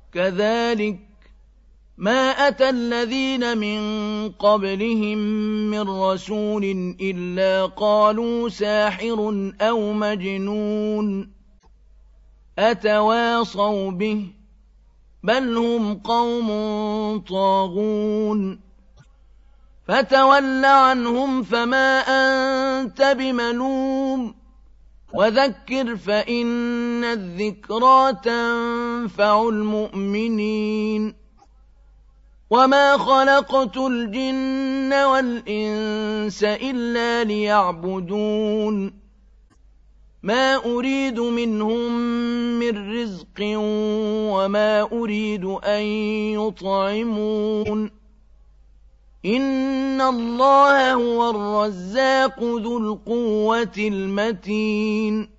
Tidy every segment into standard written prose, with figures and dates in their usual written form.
كذلك ما أتى الذين من قبلهم من رسول إلا قالوا ساحر أو مجنون أتواصوا به بل هم قوم طاغون فتول عنهم فما أنت بملوم وذكر فإن الذكرى تنفع المؤمنين وما خلقت الجن والإنس إلا ليعبدون ما أريد منهم من رزق وما أريد أن يطعمون إن الله هو الرزاق ذو القوة المتين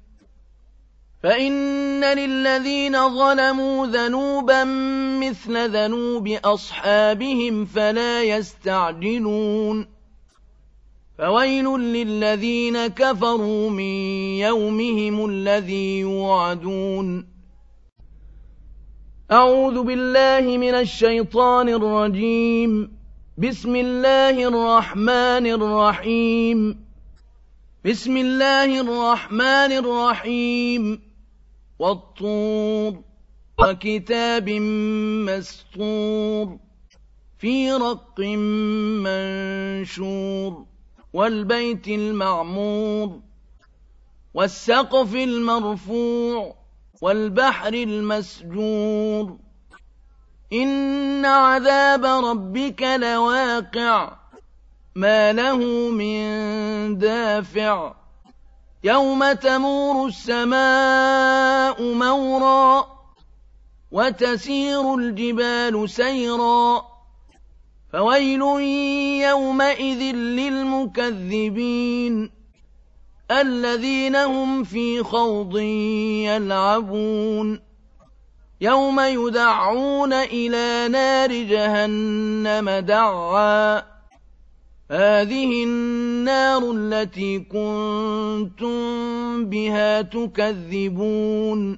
فإن للذين ظلموا ذنوبا مثل ذنوب أصحابهم فلا يستعجلون فويل للذين كفروا من يومهم الذي يوعدون أعوذ بالله من الشيطان الرجيم بسم الله الرحمن الرحيم بسم الله الرحمن الرحيم والطور وكتاب مسطور في رق منشور والبيت المعمور والسقف المرفوع والبحر المسجور إن عذاب ربك لواقع ما له من دافع يوم تمور السماء مورا وتسير الجبال سيرا فويل يومئذ للمكذبين الذين هم في خوض يلعبون يوم يدعون إلى نار جهنم دعا هذه النار التي كنتم بها تكذبون